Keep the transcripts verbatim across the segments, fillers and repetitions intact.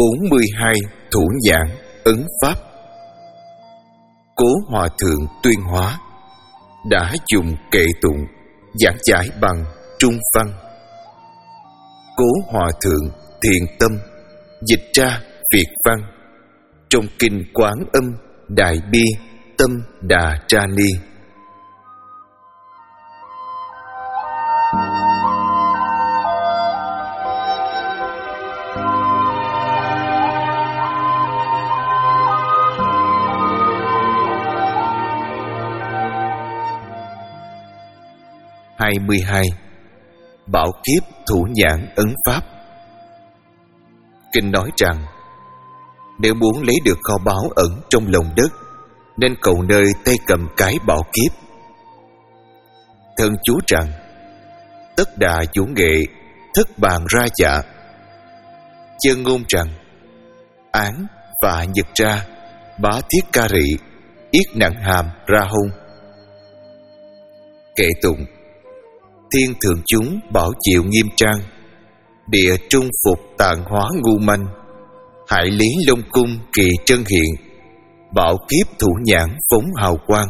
bốn mươi hai thủ nhãn ấn pháp. Cố Hòa Thượng Tuyên Hóa đã dùng kệ tụng giảng giải bằng Trung văn. Cố Hòa Thượng Thiền Tâm dịch ra Việt văn trong kinh Quán Âm Đại Bi Tâm Đà Tra Ni. hai mươi hai. Bảo kiếp thủ nhãn ấn pháp. Kinh nói rằng, nếu muốn lấy được kho báu ẩn trong lòng đất, nên cầu nơi tay cầm cái bảo kiếp. Thân chú rằng, tất đà chủ nghệ, thất bàn ra dạ. Chân ngôn rằng, án và nhật ra, bá thiết ca rị, yết nặng hàm ra hôn. Kệ tụng. Thiên thượng chúng bảo chịu nghiêm trang, địa trung phục tạng hóa ngu manh, hải lý long cung kỳ trân hiện, bảo kiếp thủ nhãn phóng hào quang.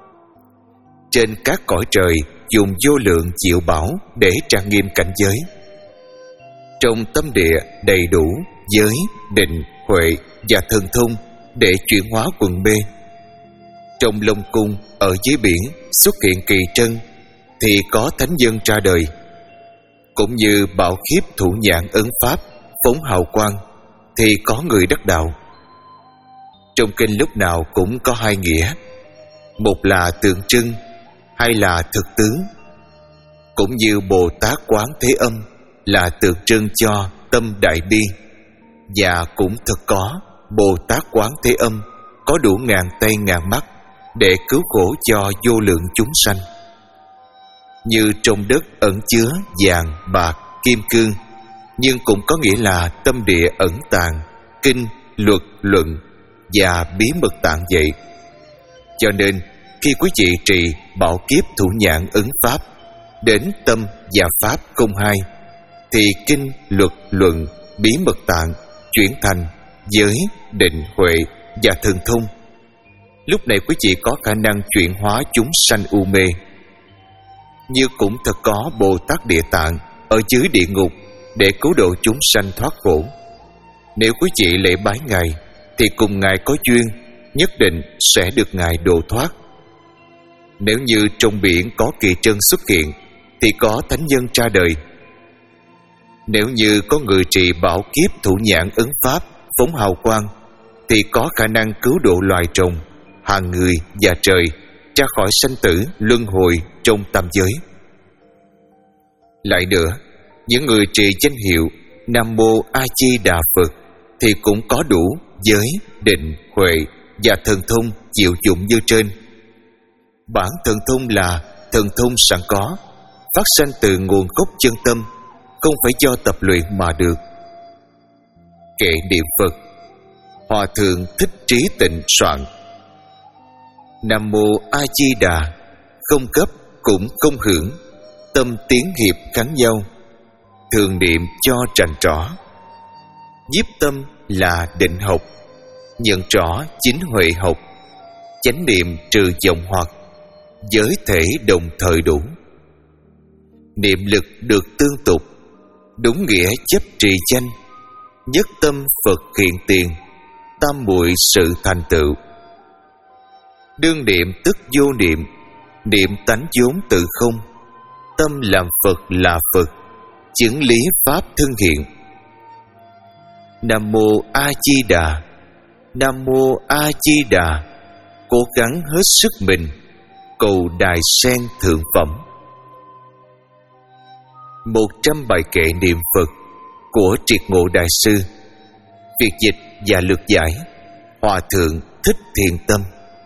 Trên các cõi trời dùng vô lượng diệu bảo để trang nghiêm cảnh giới. Trong tâm địa đầy đủ giới, định, huệ và thần thông để chuyển hóa quần mê. Trong long cung ở dưới biển xuất hiện kỳ trân thì có thánh dân ra đời. Cũng như bảo kiếp thủ nhãn ấn pháp phóng hào quang thì có người đắc đạo. Trong kinh lúc nào cũng có hai nghĩa, một là tượng trưng, hai là thực tướng. Cũng như Bồ Tát Quán Thế Âm là tượng trưng cho tâm đại bi, và cũng thực có Bồ Tát Quán Thế Âm có đủ ngàn tay ngàn mắt để cứu khổ cho vô lượng chúng sanh. Như trong đất ẩn chứa vàng, bạc, kim cương, nhưng cũng có nghĩa là tâm địa ẩn tàng, kinh, luật, luận và bí mật tạng vậy. Cho nên khi quý vị trì bảo kiếp thủ nhãn ấn pháp đến tâm và pháp không hai, thì kinh, luật, luận, bí mật tạng chuyển thành giới, định, huệ và thần thông. Lúc này quý vị có khả năng chuyển hóa chúng sanh u mê. Như cũng thật có Bồ Tát Địa Tạng ở dưới địa ngục để cứu độ chúng sanh thoát khổ. Nếu quý vị lễ bái Ngài thì cùng Ngài có duyên, nhất định sẽ được Ngài độ thoát. Nếu như trong biển có kỳ trân xuất hiện thì có thánh nhân ra đời. Nếu như có người trì bảo kiếp thủ nhãn ấn pháp phóng hào quang thì có khả năng cứu độ loài trùng, hàng người và trời ra khỏi sanh tử luân hồi trong tam giới. Lại nữa, những người trì danh hiệu Nam Mô A Di Đà Phật thì cũng có đủ giới, định, huệ và thần thông chịu dụng như trên. Bản thần thông là thần thông sẵn có, phát sanh từ nguồn gốc chân tâm, không phải do tập luyện mà được. Kệ niệm Phật. Hòa Thượng Thích Trí Tịnh soạn. Nam Mô A Di Đà, không cấp cũng không hưởng, tâm tiến hiệp kháng nhau, thường niệm cho rành rõ. Nhiếp tâm là định học, nhận rõ chính huệ học, chánh niệm trừ vọng hoặc, giới thể đồng thời đủ. Niệm lực được tương tục, đúng nghĩa chấp trì danh, nhất tâm Phật hiện tiền, tam muội sự thành tựu. Đương niệm tức vô niệm, niệm tánh vốn tự không, tâm làm Phật là Phật, chứng lý pháp thân hiện. Nam Mô A Di Đà, Nam Mô A Di Đà, cố gắng hết sức mình, cầu đài sen thượng phẩm. Một trăm bài kệ niệm Phật của Triệt Ngộ Đại Sư, Việt dịch và lược giải Hòa Thượng Thích Thiền Tâm.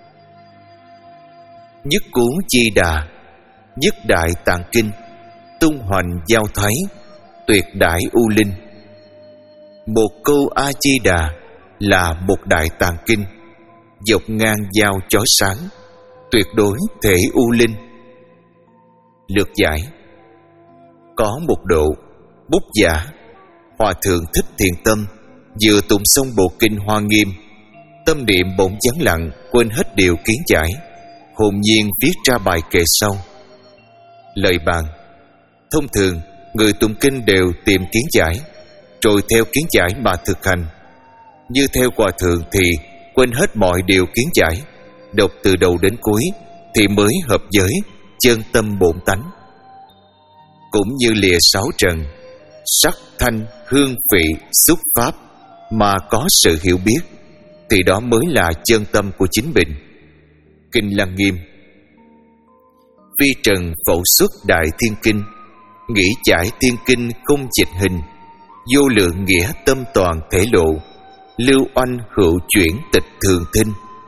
Nhất cuốn Di Đà, nhất đại tạng kinh, tung hoành giao thoái, tuyệt đại u linh. Một câu A Di Đà là một đại tạng kinh, dọc ngang giao chói sáng, tuyệt đối thể u linh. Lược giải. Có một độ, bút giả Hòa Thượng Thích Thiền Tâm Vừa tụng xong bộ kinh Hoa Nghiêm, tâm niệm bỗng vắng lặng, quên hết điều kiến giải, hồn nhiên viết ra bài kệ sau. Lời bàn: thông thường người tụng kinh đều tìm kiến giải, rồi theo kiến giải mà thực hành. Như theo hòa thượng thì quên hết mọi điều kiến giải, đọc từ đầu đến cuối thì mới hợp với chân tâm bổn tánh. Cũng như lìa sáu trần, sắc thanh hương vị xúc pháp mà có sự hiểu biết, thì đó mới là chân tâm của chính mình. Kinh Lăng Nghiêm: vi trần phẫu xuất đại thiên kinh, nghĩ giải thiên kinh không dịch hình, vô lượng nghĩa tâm toàn thể lộ, lưu oanh hữu chuyển tịch thường thinh.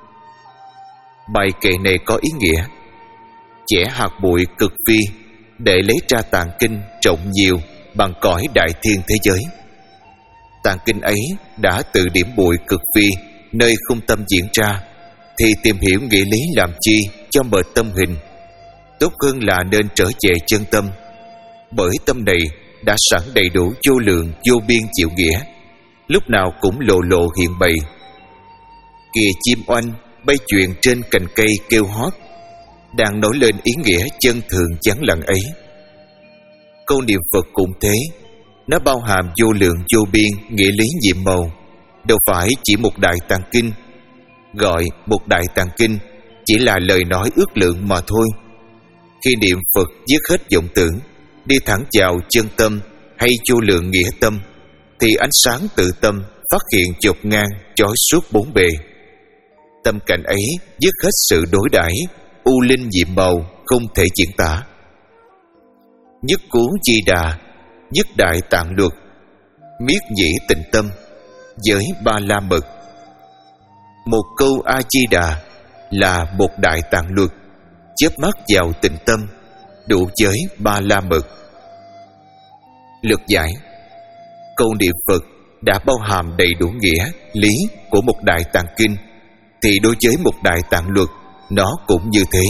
Bài kệ này có ý nghĩa chẻ hạt bụi cực vi để lấy ra tạng kinh rộng nhiều bằng cõi đại thiên thế giới. Tạng kinh ấy đã từ điểm bụi cực vi nơi không tâm diễn ra, thì tìm hiểu nghĩa lý làm chi cho mờ tâm hình. Tốt hơn là nên trở về chân tâm, bởi tâm này đã sẵn đầy đủ vô lượng vô biên diệu nghĩa, lúc nào cũng lộ lộ hiện bày. Kìa chim oanh bay chuyện trên cành cây kêu hót, đang nói lên ý nghĩa chân thường vắng lặng ấy. Câu niệm Phật cũng thế, nó bao hàm vô lượng vô biên nghĩa lý nhiệm màu, đâu phải chỉ một đại tạng kinh. Gọi một đại tạng kinh chỉ là lời nói ước lượng mà thôi. Khi niệm Phật dứt hết vọng tưởng, đi thẳng vào chân tâm hay vô lượng nghĩa tâm, thì ánh sáng tự tâm phát hiện chột ngang chói suốt bốn bề. Tâm cảnh ấy dứt hết sự đối đãi u linh nhiệm màu không thể diễn tả. Nhất cú Di Đà, nhất đại tạng luật, miết nhĩ tịnh tâm, với ba la mật. Một câu A Di Đà là một đại tạng luật, chớp mắt vào tịnh tâm, đủ với ba la mật. Lược giải: câu niệm Phật đã bao hàm đầy đủ nghĩa lý của một đại tạng kinh, thì đối với một đại tạng luật nó cũng như thế.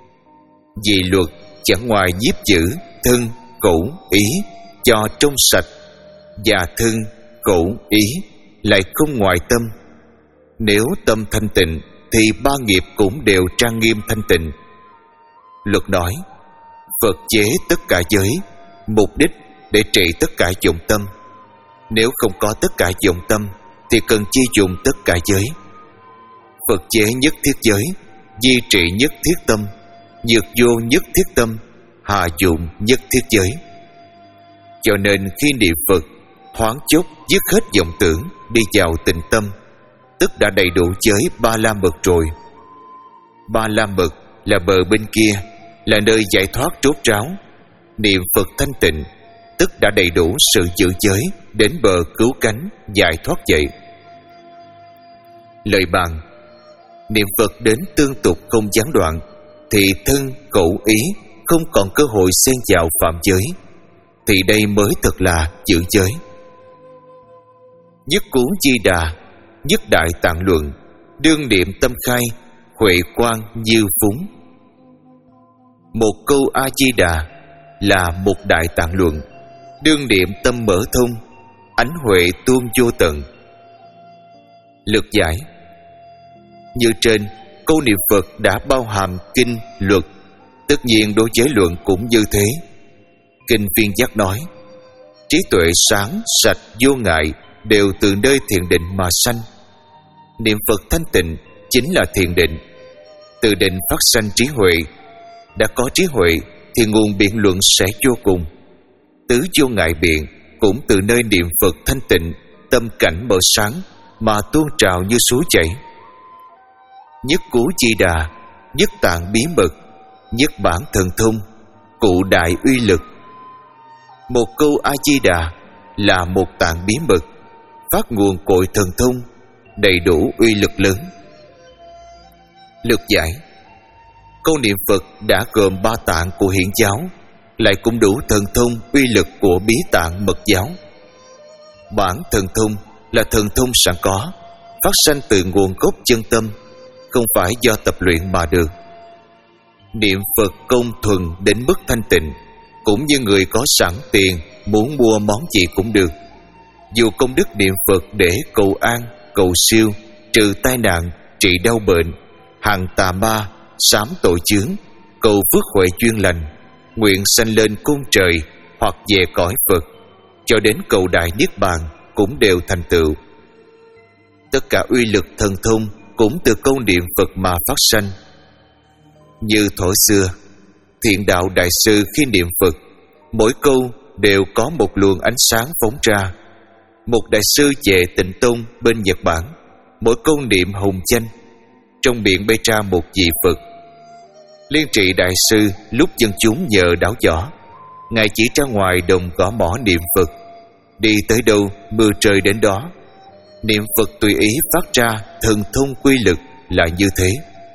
Vì luật chẳng ngoài nhiếp chữ thân khẩu ý cho trong sạch, và thân khẩu ý lại không ngoài tâm. Nếu tâm thanh tịnh thì ba nghiệp cũng đều trang nghiêm thanh tịnh. Luật nói Phật chế tất cả giới, mục đích để trị tất cả vọng tâm. Nếu không có tất cả vọng tâm thì cần chi dùng tất cả giới. Phật chế nhất thiết giới, di trị nhất thiết tâm, nhược vô nhất thiết tâm, hạ dụng nhất thiết giới. Cho nên khi niệm Phật, thoáng chốc dứt hết vọng tưởng, đi vào tịnh tâm, tức đã đầy đủ giới ba la mật rồi. Ba la mật là bờ bên kia, là nơi giải thoát rốt ráo. Niệm Phật thanh tịnh, tức đã đầy đủ sự giữ giới, đến bờ cứu cánh giải thoát vậy. Lời bàn: niệm Phật đến tương tục không gián đoạn, thì thân khẩu ý không còn cơ hội xen vào phạm giới, thì đây mới thật là giữ giới. Nhất cú Di Đà, nhất đại tạng luận, đương niệm tâm khai, huệ quang như phúng. Một câu A Di Đà là một đại tạng luận, đương niệm tâm mở thông, ánh huệ tuôn vô tận. Lược giải: như trên, câu niệm Phật đã bao hàm kinh luật, tất nhiên đối với luận cũng như thế. Kinh Viên Giác nói: trí tuệ sáng sạch vô ngại đều từ nơi thiền định mà sanh. Niệm Phật thanh tịnh chính là thiền định. Từ định phát sanh trí huệ. Đã có trí huệ thì nguồn biện luận sẽ vô cùng. Tứ vô ngại biện cũng từ nơi niệm Phật thanh tịnh, tâm cảnh mở sáng mà tuôn trào như suối chảy. Nhất cú Di Đà, nhất tạng bí mật, nhất bản thần thông, cụ đại uy lực. Một câu A Di Đà là một tạng bí mật, phát nguồn cội thần thông, đầy đủ uy lực lớn. Lược giải: câu niệm Phật đã gồm ba tạng của hiển giáo, lại cũng đủ thần thông uy lực của bí tạng mật giáo. Bản thần thông là thần thông sẵn có, phát sanh từ nguồn gốc chân tâm, không phải do tập luyện mà được. Niệm Phật công thuần đến mức thanh tịnh, cũng như người có sẵn tiền muốn mua món gì cũng được. Dù công đức niệm Phật để cầu an, cầu siêu, trừ tai nạn, trị đau bệnh, hằng tà ma, sám tội chướng, cầu phước huệ duyên lành, nguyện sanh lên cõi trời hoặc về cõi Phật, cho đến cầu đại niết bàn cũng đều thành tựu. Tất cả uy lực thần thông cũng từ câu niệm Phật mà phát sanh. Như thuở xưa, Thiện Đạo Đại Sư khi niệm Phật, mỗi câu đều có một luồng ánh sáng phóng ra. Một đại sư về Tịnh Tông bên Nhật Bản, mỗi câu niệm hùng danh, trong miệng bay ra một vị Phật. Liên Trị Đại Sư lúc dân chúng nhờ đảo võ, ngài chỉ ra ngoài đồng gõ mỏ niệm Phật, đi tới đâu mưa trời đến đó. Niệm Phật tùy ý phát ra thần thông quy lực là như thế.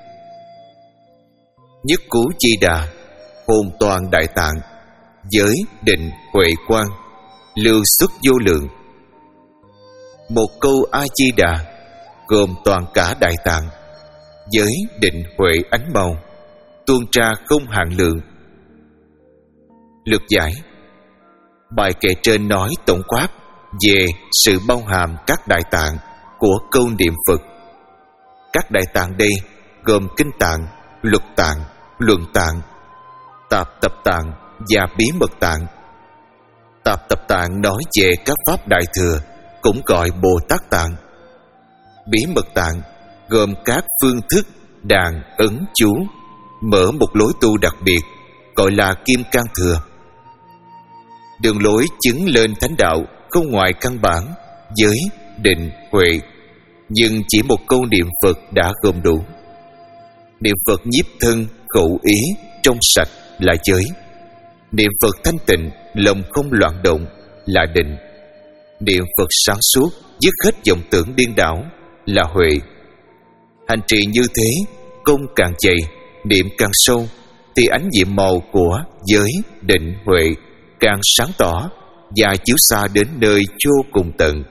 Nhất Cú Chi Đà, hồn toàn Đại Tạng, giới định huệ quang, lưu xuất vô lượng. Một câu A Di Đà gồm toàn cả Đại Tạng, giới định huệ ánh màu, tuôn ra không hạn lượng. Lược giải. Bài kệ trên nói tổng quát về sự bao hàm các đại tạng của câu niệm Phật. Các đại tạng đây gồm kinh tạng, luật tạng, luận tạng, tạp tập tạng và bí mật tạng. Tạp tập tạng nói về các pháp đại thừa, cũng gọi Bồ Tát tạng. Bí mật tạng gồm các phương thức đàn ấn chú, mở một lối tu đặc biệt gọi là Kim Cang Thừa. Đường lối chứng lên thánh đạo không ngoài căn bản giới, định, huệ, nhưng chỉ một câu niệm Phật đã gồm đủ. Niệm Phật nhiếp thân, khẩu ý trong sạch là giới. Niệm Phật thanh tịnh, lòng không loạn động là định. Niệm Phật sáng suốt, dứt hết vọng tưởng điên đảo là huệ. Hành trì như thế, công càng dày, niệm càng sâu, thì ánh nhiệm màu của giới, định, huệ càng sáng tỏ và chiếu xa đến nơi vô cùng tận.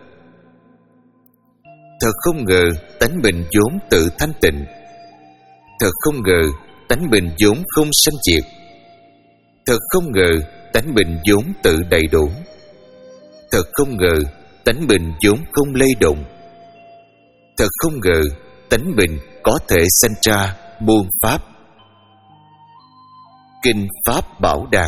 Thật không ngờ tánh mình vốn tự thanh tịnh. Thật không ngờ tánh mình vốn không sanh diệt. Thật không ngờ tánh mình vốn tự đầy đủ. Thật không ngờ tánh mình vốn không lay động. Thật không ngờ tánh mình có thể sanh ra muôn pháp. Kinh Pháp Bảo Đàn.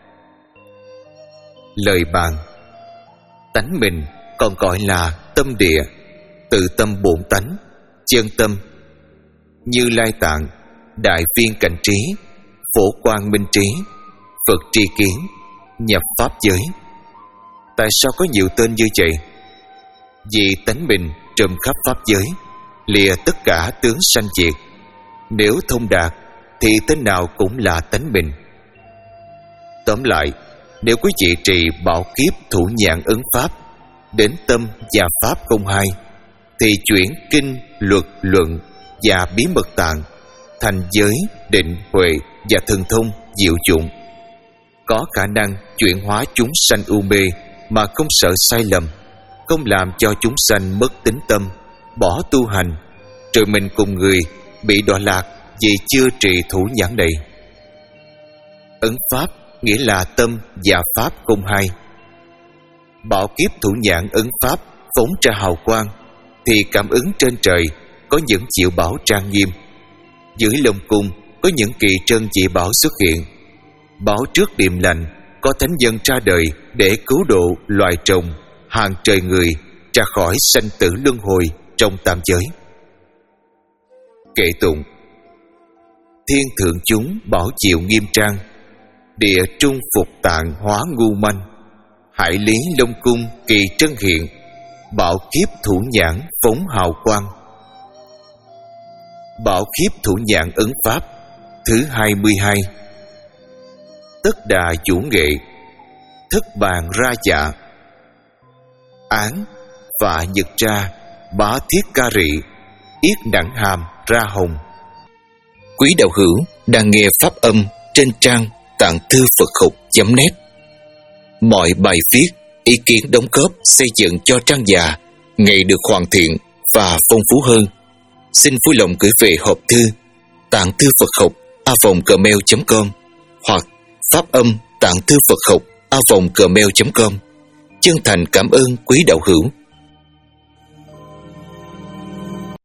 Lời bàn. Tánh mình còn gọi là tâm địa, tự tâm bổn tánh, chân tâm. Như Lai Tạng, Đại Viên Cảnh Trí, Phổ Quang Minh Trí, Phật Tri Kiến, Nhập Pháp Giới. Tại sao có nhiều tên như vậy? Vì tánh mình trùm khắp pháp giới, lìa tất cả tướng sanh diệt. Nếu thông đạt thì tên nào cũng là tánh mình. Tóm lại, nếu quý vị trì bảo kiếp thủ nhãn ấn pháp đến tâm và pháp không hai, thì chuyển kinh, luật, luận và bí mật tạng thành giới, định, huệ và thần thông diệu dụng, có khả năng chuyển hóa chúng sanh u mê mà không sợ sai lầm, không làm cho chúng sanh mất tín tâm, bỏ tu hành, rồi mình cùng người bị đọa lạc vì chưa trì thủ nhãn này. Ấn pháp nghĩa là tâm và pháp không hai. Bảo kiếp thủ nhãn ấn pháp phóng ra hào quang, thì cảm ứng trên trời có những diệu bảo trang nghiêm. Dưới lông cung có những kỳ trân dị bảo xuất hiện. Báo trước điềm lành có thánh nhân ra đời để cứu độ loài trồng, hàng trời người ra khỏi sanh tử luân hồi trong tam giới. Kệ tụng. Thiên thượng chúng bảo diệu nghiêm trang, địa trung phục tạng hóa ngu manh, hải lý long cung kỳ trân hiện, bảo kiếp thủ nhãn phóng hào quang. Bảo kiếp thủ nhãn ấn pháp thứ hai mươi hai. Tất đà vũ nghệ, thất bàn ra dạ, án phạ nhật ra, bá thiết ca rị, yết đẳng hàm ra hồng. Quý đạo hữu đang nghe pháp âm trên trang tạng thư Phật học chấm net. Mọi bài viết, ý kiến đóng góp xây dựng cho trang già ngày được hoàn thiện và phong phú hơn. Xin vui lòng gửi về hộp thư tạng thư Phật học a vòng gmail chấm com hoặc pháp âm tạng thư Phật học a vòng gmail chấm com. chân thành cảm ơn quý đạo hữu